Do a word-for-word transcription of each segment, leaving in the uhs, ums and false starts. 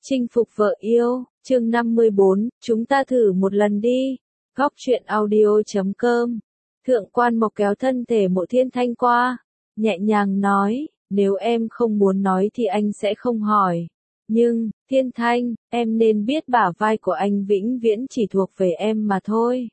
Chinh phục vợ yêu, chương năm mươi bốn, chúng ta thử một lần đi. Góc truyện audio chấm com. Thượng Quan Mộc kéo thân thể Mộ Thiên Thanh qua, nhẹ nhàng nói, nếu em không muốn nói thì anh sẽ không hỏi. Nhưng, Thiên Thanh, em nên biết bả vai của anh vĩnh viễn chỉ thuộc về em mà thôi.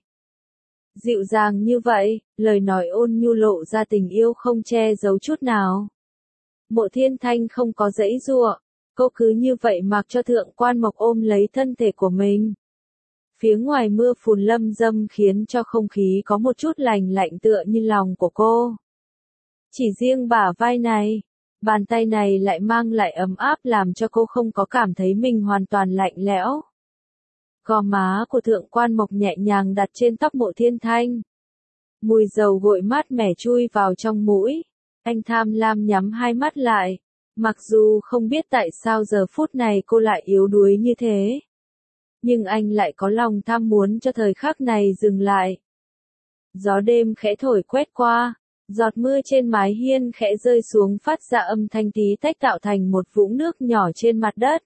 Dịu dàng như vậy, lời nói ôn nhu lộ ra tình yêu không che giấu chút nào. Mộ Thiên Thanh không có giãy giụa, cô cứ như vậy mặc cho Thượng Quan Mộc ôm lấy thân thể của mình. Phía ngoài mưa phùn lâm dâm khiến cho không khí có một chút lành lạnh tựa như lòng của cô. Chỉ riêng bả vai này, bàn tay này lại mang lại ấm áp làm cho cô không có cảm thấy mình hoàn toàn lạnh lẽo. Gò má của Thượng Quan Mộc nhẹ nhàng đặt trên tóc Mộ Thiên Thanh. Mùi dầu gội mát mẻ chui vào trong mũi. Anh tham lam nhắm hai mắt lại. Mặc dù không biết tại sao giờ phút này cô lại yếu đuối như thế. Nhưng anh lại có lòng tham muốn cho thời khắc này dừng lại. Gió đêm khẽ thổi quét qua. Giọt mưa trên mái hiên khẽ rơi xuống phát ra âm thanh tí tách tạo thành một vũng nước nhỏ trên mặt đất.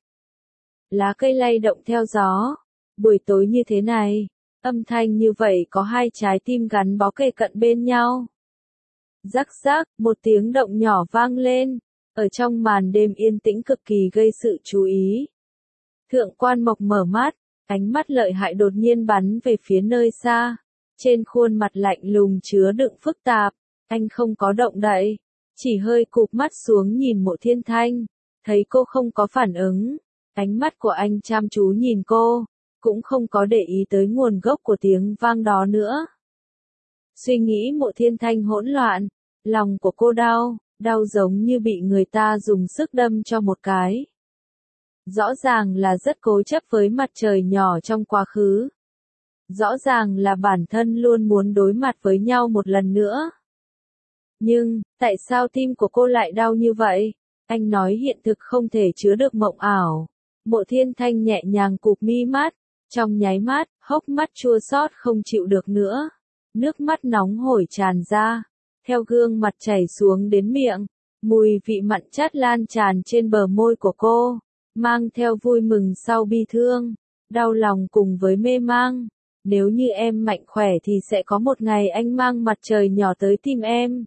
Lá cây lay động theo gió. Buổi tối như thế này, âm thanh như vậy có hai trái tim gắn bó kề cận bên nhau. Rắc rắc, một tiếng động nhỏ vang lên, ở trong màn đêm yên tĩnh cực kỳ gây sự chú ý. Thượng Quan Mộc mở mắt, ánh mắt lợi hại đột nhiên bắn về phía nơi xa. Trên khuôn mặt lạnh lùng chứa đựng phức tạp, anh không có động đậy, chỉ hơi cụp mắt xuống nhìn Mộ Thiên Thanh, thấy cô không có phản ứng, ánh mắt của anh chăm chú nhìn cô. Cũng không có để ý tới nguồn gốc của tiếng vang đó nữa. Suy nghĩ Mộ Thiên Thanh hỗn loạn, lòng của cô đau, đau giống như bị người ta dùng sức đâm cho một cái. Rõ ràng là rất cố chấp với mặt trời nhỏ trong quá khứ. Rõ ràng là bản thân luôn muốn đối mặt với nhau một lần nữa. Nhưng, tại sao tim của cô lại đau như vậy? Anh nói hiện thực không thể chứa được mộng ảo. Mộ Thiên Thanh nhẹ nhàng cụp mi mắt. Trong nháy mắt, hốc mắt chua xót không chịu được nữa. Nước mắt nóng hổi tràn ra, theo gương mặt chảy xuống đến miệng. Mùi vị mặn chát lan tràn trên bờ môi của cô, mang theo vui mừng sau bi thương, đau lòng cùng với mê mang. Nếu như em mạnh khỏe thì sẽ có một ngày anh mang mặt trời nhỏ tới tìm em.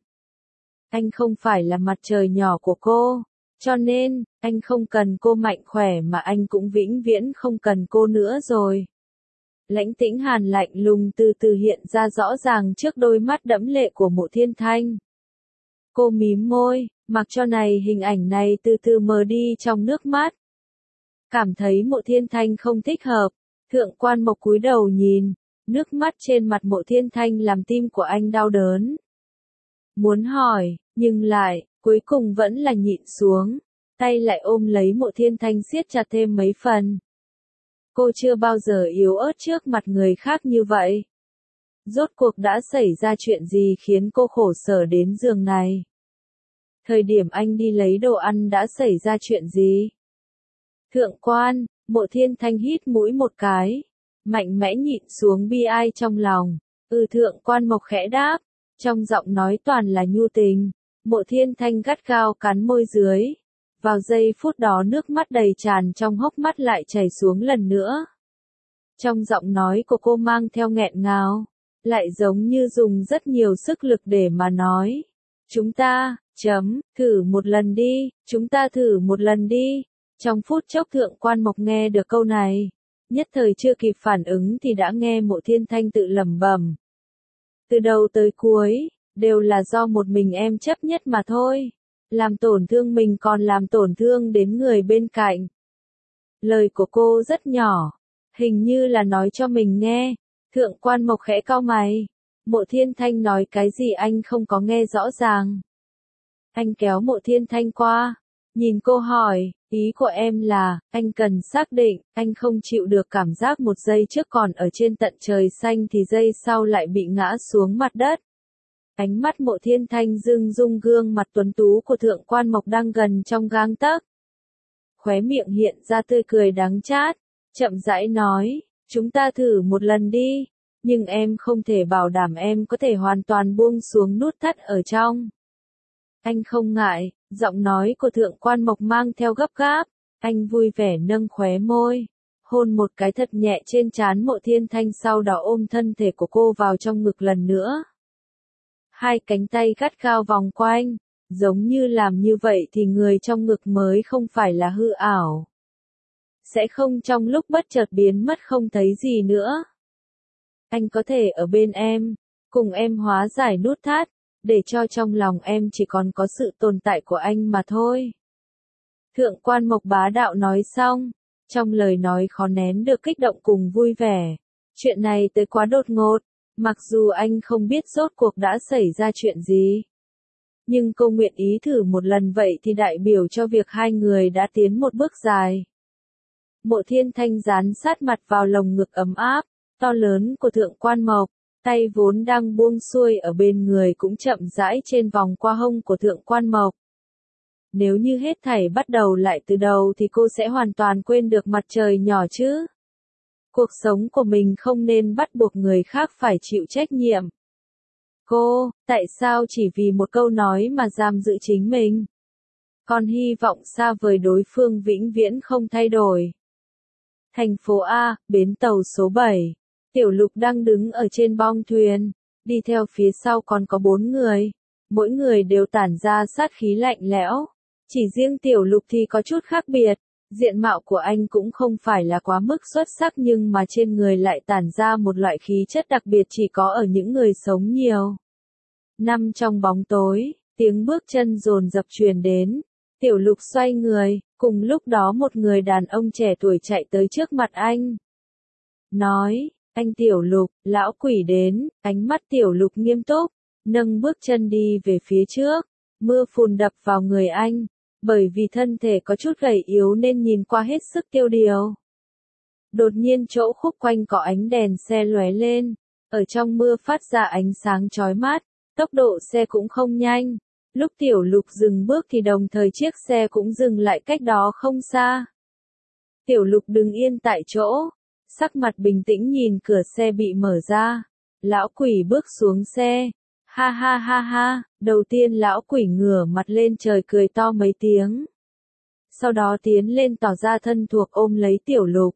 Anh không phải là mặt trời nhỏ của cô. Cho nên, anh không cần cô mạnh khỏe mà anh cũng vĩnh viễn không cần cô nữa rồi. Lãnh tĩnh hàn lạnh lùng từ từ hiện ra rõ ràng trước đôi mắt đẫm lệ của Mộ Thiên Thanh. Cô mím môi, mặc cho này hình ảnh này từ từ mờ đi trong nước mắt. Cảm thấy Mộ Thiên Thanh không thích hợp, Thượng Quan Mộc cúi đầu nhìn, nước mắt trên mặt Mộ Thiên Thanh làm tim của anh đau đớn. Muốn hỏi, nhưng lại, cuối cùng vẫn là nhịn xuống, tay lại ôm lấy Mộ Thiên Thanh siết chặt thêm mấy phần. Cô chưa bao giờ yếu ớt trước mặt người khác như vậy. Rốt cuộc đã xảy ra chuyện gì khiến cô khổ sở đến giường này? Thời điểm anh đi lấy đồ ăn đã xảy ra chuyện gì? Thượng Quan, Mộ Thiên Thanh hít mũi một cái, mạnh mẽ nhịn xuống bi ai trong lòng. Ừ, Thượng Quan Mộc khẽ đáp, trong giọng nói toàn là nhu tình. Mộ Thiên Thanh gắt gao cắn môi dưới. Vào giây phút đó nước mắt đầy tràn trong hốc mắt lại chảy xuống lần nữa. Trong giọng nói của cô mang theo nghẹn ngào, lại giống như dùng rất nhiều sức lực để mà nói. Chúng ta, chấm, thử một lần đi, chúng ta thử một lần đi. Trong phút chốc Thượng Quan Mộc nghe được câu này, nhất thời chưa kịp phản ứng thì đã nghe Mộ Thiên Thanh tự lẩm bẩm. Từ đầu tới cuối, đều là do một mình em chấp nhất mà thôi. Làm tổn thương mình còn làm tổn thương đến người bên cạnh. Lời của cô rất nhỏ, hình như là nói cho mình nghe. Thượng Quan Mộc khẽ cau mày. Mộ Thiên Thanh nói cái gì anh không có nghe rõ ràng. Anh kéo Mộ Thiên Thanh qua, nhìn cô hỏi, ý của em là, anh cần xác định, anh không chịu được cảm giác một giây trước còn ở trên tận trời xanh thì giây sau lại bị ngã xuống mặt đất. Ánh mắt Mộ Thiên Thanh dưng rung gương mặt tuấn tú của Thượng Quan Mộc đang gần trong gang tấc. Khóe miệng hiện ra tươi cười đắng chát, chậm rãi nói, chúng ta thử một lần đi, nhưng em không thể bảo đảm em có thể hoàn toàn buông xuống nút thắt ở trong. Anh không ngại, giọng nói của Thượng Quan Mộc mang theo gấp gáp, Anh vui vẻ nâng khóe môi, hôn một cái thật nhẹ trên trán Mộ Thiên Thanh, sau đó ôm thân thể của cô vào trong ngực lần nữa. Hai cánh tay gắt gao vòng quanh, giống như làm như vậy thì người trong ngực mới không phải là hư ảo. Sẽ không trong lúc bất chợt biến mất không thấy gì nữa. Anh có thể ở bên em, cùng em hóa giải nút thắt, để cho trong lòng em chỉ còn có sự tồn tại của anh mà thôi. Thượng quan Mộc bá đạo nói xong, trong lời nói khó nén được kích động cùng vui vẻ. Chuyện này tới quá đột ngột, mặc dù anh không biết rốt cuộc đã xảy ra chuyện gì. Nhưng cô nguyện ý thử một lần vậy thì đại biểu cho việc hai người đã tiến một bước dài. Mộ Thiên Thanh dán sát mặt vào lồng ngực ấm áp, to lớn của Thượng quan Mộc, tay vốn đang buông xuôi ở bên người cũng chậm rãi trên vòng qua hông của Thượng quan Mộc. Nếu như hết thảy bắt đầu lại từ đầu thì cô sẽ hoàn toàn quên được mặt trời nhỏ chứ. Cuộc sống của mình không nên bắt buộc người khác phải chịu trách nhiệm. Cô, tại sao chỉ vì một câu nói mà giam giữ chính mình? Còn hy vọng xa vời đối phương vĩnh viễn không thay đổi. Thành phố A, bến tàu số bảy. Tiểu Lục đang đứng ở trên bong thuyền, đi theo phía sau còn có bốn người. Mỗi người đều tản ra sát khí lạnh lẽo. Chỉ riêng Tiểu Lục thì có chút khác biệt. Diện mạo của anh cũng không phải là quá mức xuất sắc nhưng mà trên người lại tản ra một loại khí chất đặc biệt chỉ có ở những người sống nhiều. Nằm trong bóng tối, tiếng bước chân dồn dập truyền đến. Tiểu Lục xoay người, cùng lúc đó một người đàn ông trẻ tuổi chạy tới trước mặt anh. Nói, anh Tiểu Lục, lão quỷ đến, ánh mắt Tiểu Lục nghiêm túc, nâng bước chân đi về phía trước. Mưa phùn đập vào người anh. Bởi vì thân thể có chút gầy yếu nên nhìn qua hết sức tiêu điều. Đột nhiên chỗ khúc quanh có ánh đèn xe lóe lên, ở trong mưa phát ra ánh sáng chói mắt, tốc độ xe cũng không nhanh. Lúc Tiểu Lục dừng bước thì đồng thời chiếc xe cũng dừng lại cách đó không xa. Tiểu Lục đứng yên tại chỗ, sắc mặt bình tĩnh nhìn cửa xe bị mở ra. Lão quỷ bước xuống xe. Ha ha ha ha, đầu tiên lão quỷ ngửa mặt lên trời cười to mấy tiếng. Sau đó tiến lên tỏ ra thân thuộc ôm lấy Tiểu Lục.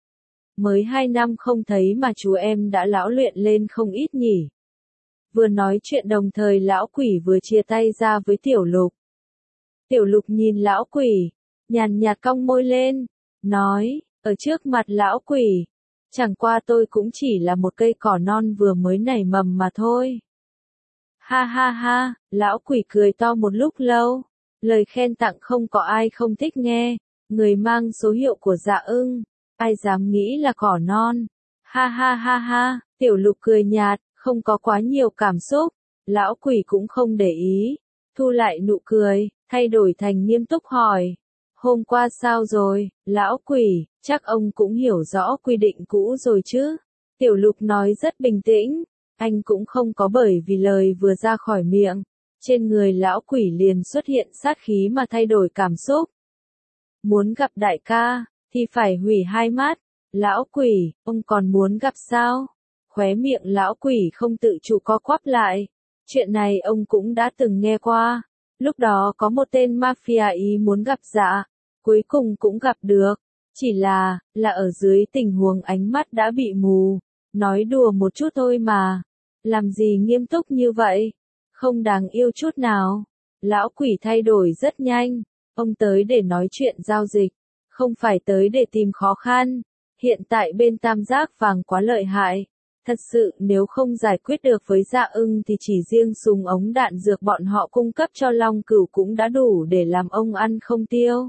Mới hai năm không thấy mà chú em đã lão luyện lên không ít nhỉ. Vừa nói chuyện đồng thời lão quỷ vừa chia tay ra với Tiểu Lục. Tiểu Lục nhìn lão quỷ, nhàn nhạt cong môi lên, nói, ở trước mặt lão quỷ, chẳng qua tôi cũng chỉ là một cây cỏ non vừa mới nảy mầm mà thôi. Ha ha ha, lão quỷ cười to một lúc lâu, lời khen tặng không có ai không thích nghe, người mang số hiệu của Dạ Ưng, ai dám nghĩ là cỏ non. Ha ha ha ha, Tiểu Lục cười nhạt, không có quá nhiều cảm xúc, lão quỷ cũng không để ý, thu lại nụ cười, thay đổi thành nghiêm túc hỏi. Hôm qua sao rồi, lão quỷ, chắc ông cũng hiểu rõ quy định cũ rồi chứ. Tiểu Lục nói rất bình tĩnh. Anh cũng không có bởi vì lời vừa ra khỏi miệng, trên người lão quỷ liền xuất hiện sát khí mà thay đổi cảm xúc. Muốn gặp đại ca, thì phải hủy hai mắt. Lão quỷ, ông còn muốn gặp sao? Khóe miệng lão quỷ không tự chủ co quắp lại. Chuyện này ông cũng đã từng nghe qua. Lúc đó có một tên mafia ý muốn gặp Dạ, cuối cùng cũng gặp được. Chỉ là, là ở dưới tình huống ánh mắt đã bị mù. Nói đùa một chút thôi mà. Làm gì nghiêm túc như vậy? Không đáng yêu chút nào. Lão quỷ thay đổi rất nhanh. Ông tới để nói chuyện giao dịch. Không phải tới để tìm khó khăn. Hiện tại bên tam giác vàng quá lợi hại. Thật sự nếu không giải quyết được với Dạ Ưng thì chỉ riêng súng ống đạn dược bọn họ cung cấp cho Long Cửu cũng đã đủ để làm ông ăn không tiêu.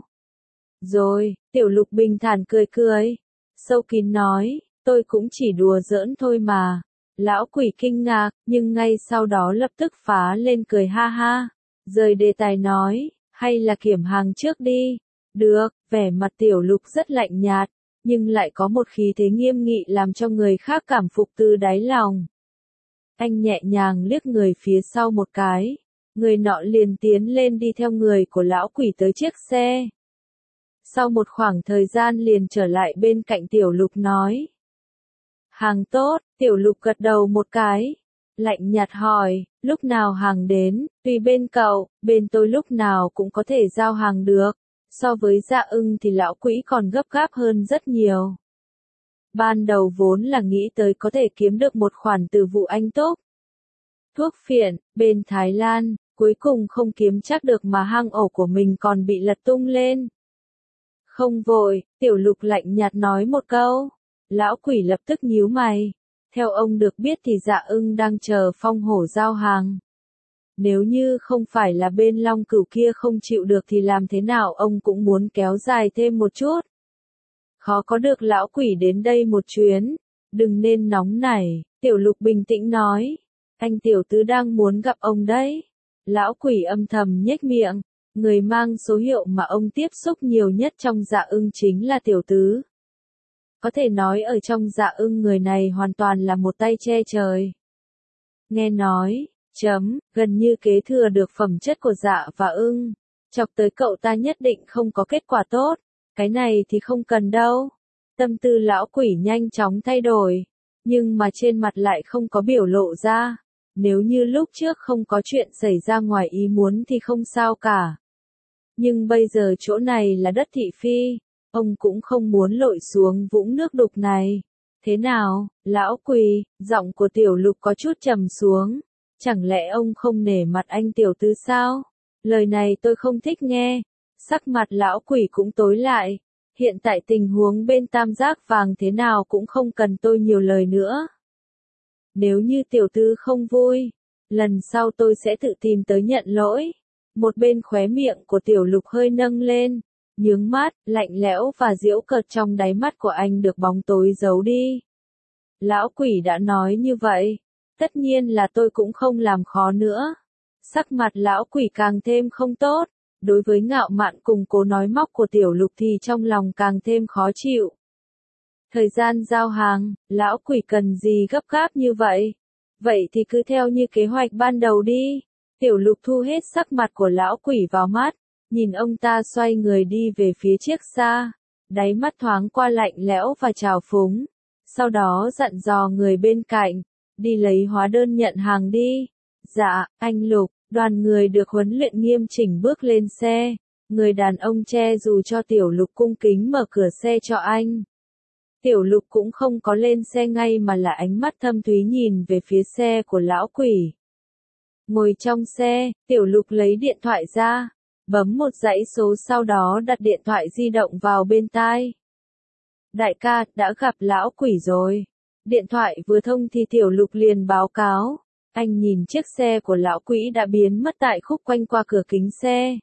Rồi, Tiểu Lục bình thản cười cười. Sâu kín nói, tôi cũng chỉ đùa giỡn thôi mà. Lão quỷ kinh ngạc, nhưng ngay sau đó lập tức phá lên cười ha ha. Rời đề tài nói, hay là kiểm hàng trước đi. Được, vẻ mặt Tiểu Lục rất lạnh nhạt, nhưng lại có một khí thế nghiêm nghị làm cho người khác cảm phục từ đáy lòng. Anh nhẹ nhàng liếc người phía sau một cái. Người nọ liền tiến lên đi theo người của lão quỷ tới chiếc xe. Sau một khoảng thời gian liền trở lại bên cạnh Tiểu Lục nói. Hàng tốt, Tiểu Lục gật đầu một cái. Lạnh nhạt hỏi, lúc nào hàng đến, tùy bên cậu, bên tôi lúc nào cũng có thể giao hàng được. So với Dạ Ưng thì lão quỷ còn gấp gáp hơn rất nhiều. Ban đầu vốn là nghĩ tới có thể kiếm được một khoản từ vụ anh túc. Thuốc phiện, bên Thái Lan, cuối cùng không kiếm chắc được mà hang ổ của mình còn bị lật tung lên. Không vội, Tiểu Lục lạnh nhạt nói một câu. Lão quỷ lập tức nhíu mày. Theo ông được biết thì Dạ Ưng đang chờ Phong Hổ giao hàng. Nếu như không phải là bên Long Cửu kia không chịu được thì làm thế nào ông cũng muốn kéo dài thêm một chút. Khó có được lão quỷ đến đây một chuyến. Đừng nên nóng nảy, Tiểu Lục bình tĩnh nói. Anh tiểu tứ đang muốn gặp ông đấy. Lão quỷ âm thầm nhếch miệng. Người mang số hiệu mà ông tiếp xúc nhiều nhất trong Dạ Ưng chính là tiểu tứ. Có thể nói ở trong Dạ Ưng người này hoàn toàn là một tay che trời. Nghe nói, chấm, gần như kế thừa được phẩm chất của Dạ và Ưng. Chọc tới cậu ta nhất định không có kết quả tốt. Cái này thì không cần đâu. Tâm tư lão quỷ nhanh chóng thay đổi. Nhưng mà trên mặt lại không có biểu lộ ra. Nếu như lúc trước không có chuyện xảy ra ngoài ý muốn thì không sao cả. Nhưng bây giờ chỗ này là đất thị phi. Ông cũng không muốn lội xuống vũng nước đục này. Thế nào, lão quỷ, giọng của Tiểu Lục có chút trầm xuống. Chẳng lẽ ông không nể mặt anh tiểu tứ sao? Lời này tôi không thích nghe. Sắc mặt lão quỷ cũng tối lại. Hiện tại tình huống bên tam giác vàng thế nào cũng không cần tôi nhiều lời nữa. Nếu như tiểu tứ không vui, lần sau tôi sẽ tự tìm tới nhận lỗi. Một bên khóe miệng của Tiểu Lục hơi nâng lên, nhướng mắt, lạnh lẽo và giễu cợt trong đáy mắt của anh được bóng tối giấu đi. Lão quỷ đã nói như vậy, tất nhiên là tôi cũng không làm khó nữa. Sắc mặt lão quỷ càng thêm không tốt, đối với ngạo mạn cùng cố nói móc của Tiểu Lục thì trong lòng càng thêm khó chịu. Thời gian giao hàng, lão quỷ cần gì gấp gáp như vậy? Vậy thì cứ theo như kế hoạch ban đầu đi. Tiểu Lục thu hết sắc mặt của lão quỷ vào mắt, nhìn ông ta xoay người đi về phía chiếc xa, đáy mắt thoáng qua lạnh lẽo và trào phúng. Sau đó dặn dò người bên cạnh, đi lấy hóa đơn nhận hàng đi. Dạ, anh Lục, đoàn người được huấn luyện nghiêm chỉnh bước lên xe, người đàn ông che dù cho Tiểu Lục cung kính mở cửa xe cho anh. Tiểu Lục cũng không có lên xe ngay mà là ánh mắt thâm thúy nhìn về phía xe của lão quỷ. Ngồi trong xe, Tiểu Lục lấy điện thoại ra, bấm một dãy số sau đó đặt điện thoại di động vào bên tai. Đại ca, đã gặp lão quỷ rồi. Điện thoại vừa thông thì Tiểu Lục liền báo cáo. Anh nhìn chiếc xe của lão quỷ đã biến mất tại khúc quanh qua cửa kính xe.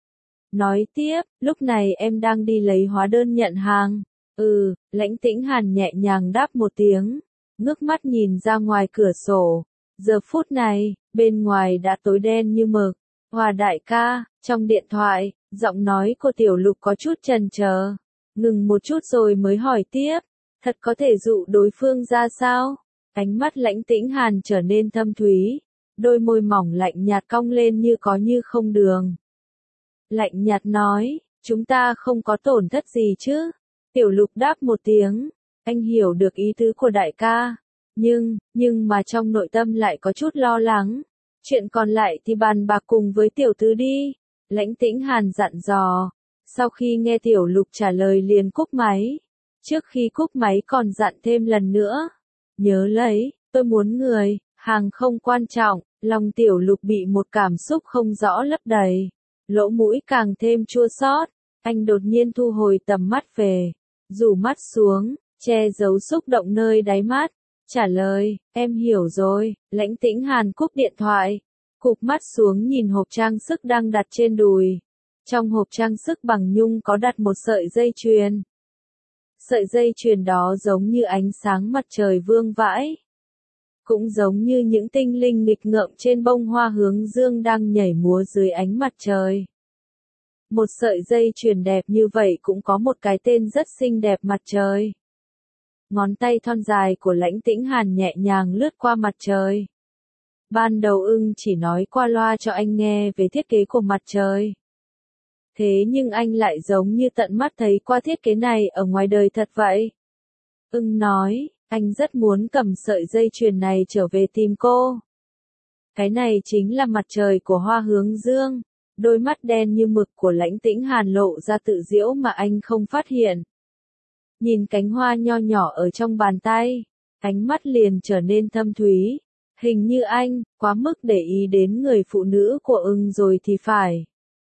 Nói tiếp, lúc này em đang đi lấy hóa đơn nhận hàng. Ừ, Lãnh Tĩnh Hàn nhẹ nhàng đáp một tiếng, ngước mắt nhìn ra ngoài cửa sổ. Giờ phút này, bên ngoài đã tối đen như mực. Hòa đại ca, trong điện thoại, giọng nói của Tiểu Lục có chút chần chờ. Ngừng một chút rồi mới hỏi tiếp, thật có thể dụ đối phương ra sao? Ánh mắt Lãnh Tĩnh Hàn trở nên thâm thúy, đôi môi mỏng lạnh nhạt cong lên như có như không đường. Lạnh nhạt nói, chúng ta không có tổn thất gì chứ? Tiểu Lục đáp một tiếng, anh hiểu được ý tứ của đại ca, nhưng, nhưng mà trong nội tâm lại có chút lo lắng. Chuyện còn lại thì bàn bạc cùng với tiểu tứ đi. Lãnh Tĩnh Hàn dặn dò. Sau khi nghe Tiểu Lục trả lời liền cúp máy. Trước khi cúp máy còn dặn thêm lần nữa. Nhớ lấy, tôi muốn người, hàng không quan trọng. Lòng Tiểu Lục bị một cảm xúc không rõ lấp đầy. Lỗ mũi càng thêm chua xót. Anh đột nhiên thu hồi tầm mắt về. Rủ mắt xuống, che giấu xúc động nơi đáy mắt. Trả lời, em hiểu rồi. Lãnh Tĩnh Hàn cúp điện thoại, cụp mắt xuống nhìn hộp trang sức đang đặt trên đùi. Trong hộp trang sức bằng nhung có đặt một sợi dây chuyền. Sợi dây chuyền đó giống như ánh sáng mặt trời vương vãi. Cũng giống như những tinh linh nghịch ngợm trên bông hoa hướng dương đang nhảy múa dưới ánh mặt trời. Một sợi dây chuyền đẹp như vậy cũng có một cái tên rất xinh đẹp, mặt trời. Ngón tay thon dài của Lãnh Tĩnh Hàn nhẹ nhàng lướt qua mặt trời. Ban đầu Ưng chỉ nói qua loa cho anh nghe về thiết kế của mặt trời. Thế nhưng anh lại giống như tận mắt thấy qua thiết kế này ở ngoài đời thật vậy. Ưng nói, anh rất muốn cầm sợi dây chuyền này trở về tìm cô. Cái này chính là mặt trời của hoa hướng dương. Đôi mắt đen như mực của Lãnh Tĩnh Hàn lộ ra tự giễu mà anh không phát hiện. Nhìn cánh hoa nho nhỏ ở trong bàn tay, ánh mắt liền trở nên thâm thúy. Hình như anh, quá mức để ý đến người phụ nữ của ưng rồi thì phải.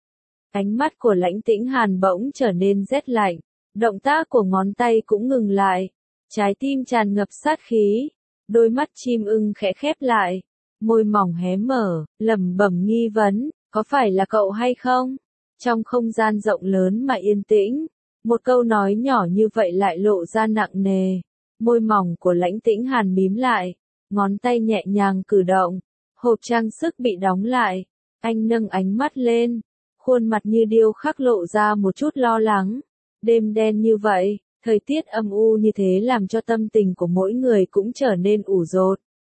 Ánh mắt của Lãnh Tĩnh Hàn bỗng trở nên rét lạnh, động tác của ngón tay cũng ngừng lại, trái tim tràn ngập sát khí, đôi mắt chim ưng khẽ khép lại, môi mỏng hé mở, lẩm bẩm nghi vấn, có phải là cậu hay không? Trong không gian rộng lớn mà yên tĩnh, một câu nói nhỏ như vậy lại lộ ra nặng nề, môi mỏng của Lãnh Tĩnh Hàn mím lại, ngón tay nhẹ nhàng cử động, hộp trang sức bị đóng lại, anh nâng ánh mắt lên, khuôn mặt như điêu khắc lộ ra một chút lo lắng. Đêm đen như vậy, thời tiết âm u như thế làm cho tâm tình của mỗi người cũng trở nên ủ rột.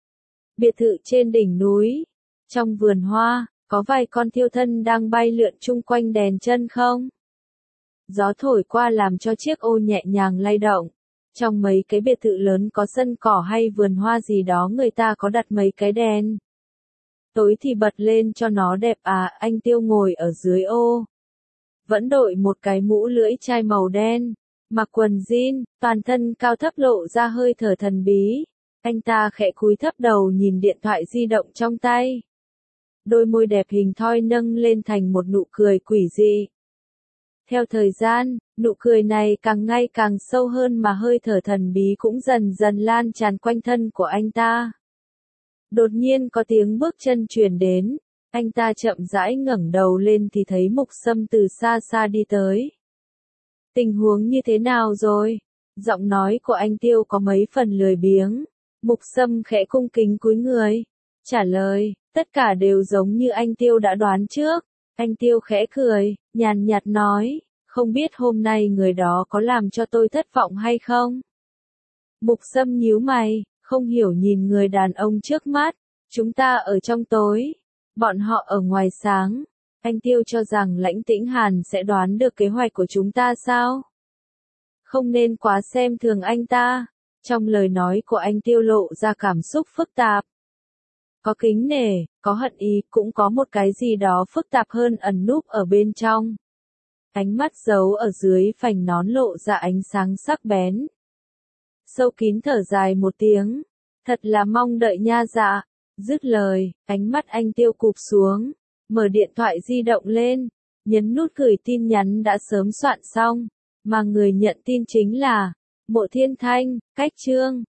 Biệt thự trên đỉnh núi, trong vườn hoa, có vài con thiêu thân đang bay lượn chung quanh đèn chân không? Gió thổi qua làm cho chiếc ô nhẹ nhàng lay động. Trong mấy cái biệt thự lớn có sân cỏ hay vườn hoa gì đó người ta có đặt mấy cái đèn. Tối thì bật lên cho nó đẹp à, anh Tiêu ngồi ở dưới ô. Vẫn đội một cái mũ lưỡi chai màu đen, mặc quần jean, toàn thân cao thấp lộ ra hơi thở thần bí. Anh ta khẽ cúi thấp đầu nhìn điện thoại di động trong tay. Đôi môi đẹp hình thoi nâng lên thành một nụ cười quỷ dị. Theo thời gian, nụ cười này càng ngày càng sâu hơn mà hơi thở thần bí cũng dần dần lan tràn quanh thân của anh ta. Đột nhiên có tiếng bước chân truyền đến, anh ta chậm rãi ngẩng đầu lên thì thấy Mục Sâm từ xa xa đi tới. Tình huống như thế nào rồi? Giọng nói của anh Tiêu có mấy phần lười biếng. Mục Sâm khẽ cung kính cúi người, trả lời, tất cả đều giống như anh Tiêu đã đoán trước. Anh Tiêu khẽ cười, nhàn nhạt nói, không biết hôm nay người đó có làm cho tôi thất vọng hay không? Mục Sâm nhíu mày, không hiểu nhìn người đàn ông trước mắt, chúng ta ở trong tối, bọn họ ở ngoài sáng. Anh Tiêu cho rằng Lãnh Tĩnh Hàn sẽ đoán được kế hoạch của chúng ta sao? Không nên quá xem thường anh ta. Trong lời nói của anh Tiêu lộ ra cảm xúc phức tạp. Có kính nể, có hận ý, cũng có một cái gì đó phức tạp hơn ẩn núp ở bên trong. Ánh mắt giấu ở dưới phành nón lộ ra ánh sáng sắc bén. Sâu kín thở dài một tiếng. Thật là mong đợi nha dạ. Dứt lời, ánh mắt anh Tiêu cụp xuống. Mở điện thoại di động lên. Nhấn nút gửi tin nhắn đã sớm soạn xong. Mà người nhận tin chính là Mộ Thiên Thanh, cách chương.